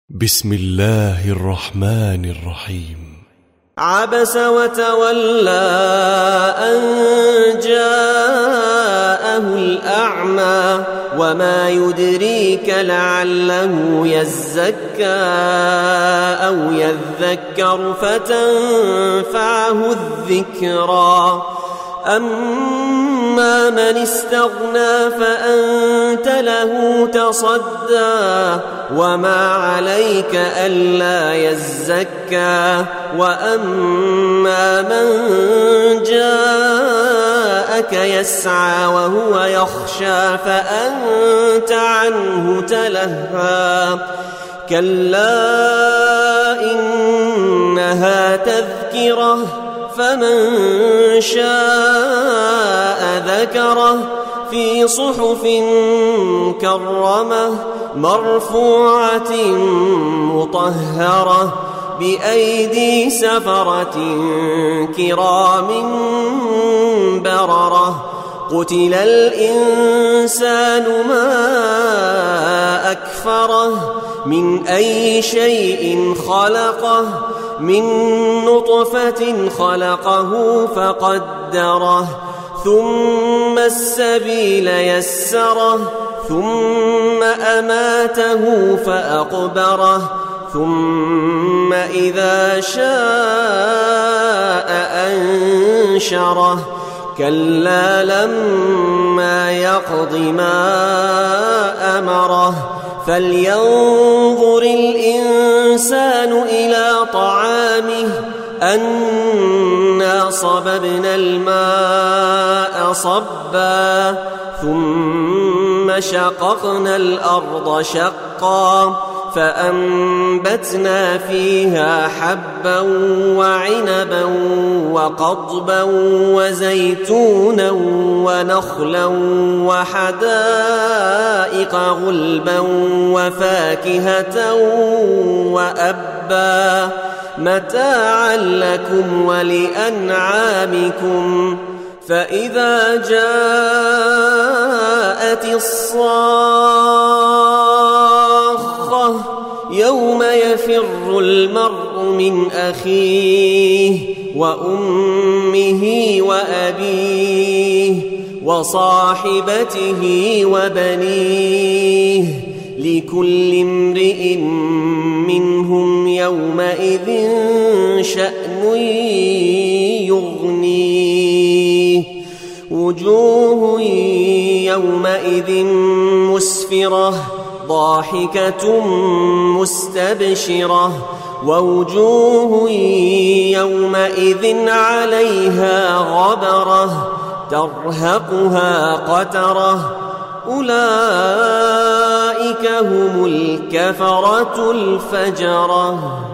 بسم الله الرحمن الرحيم. عبس وتولى أن جاءه الأعمى وما يدريك لعله يزكى أو يذكر فتنفعه الذكرى. أما من استغنى فأنت له تصدى وما عليك ألا يزكى. وأما من جاءك يسعى وهو يخشى فأنت عنه تلهى. كلا إنها تذكرة فمن شاء ذكره في صحف مكرمة مرفوعة مطهرة بأيدي سفرة كرام بررة. قتل الإنسان ما أكفره من أي شيء خلقه من نطفة خلقه فقدره ثم السبيل يسره ثم أماته فأقبره ثم إذا شاء أنشره. كلا لما يقض ما أمره فلينظر الإنسان إلى طعامه أنا صببنا الماء صبا ثم شققنا الأرض شقا فأنبتنا فيها حبا وعنبا وقضبا وزيتونا ونخلا وحدائق غلبا وفاكهة وأبا متاعا لكم ولأنعامكم. فإذا جاءت الصاخة يوم يفر المرء من أخيه وأمه وأبيه وصاحبته وبنيه لكل امرئ منهم يومئذ شأن يغنيه. وجوه يومئذ مسفرة ضاحكة مستبشرة ووجوه يومئذ عليها غبرة ترهقها قترة. أولئك هم الكفرة الفجرة.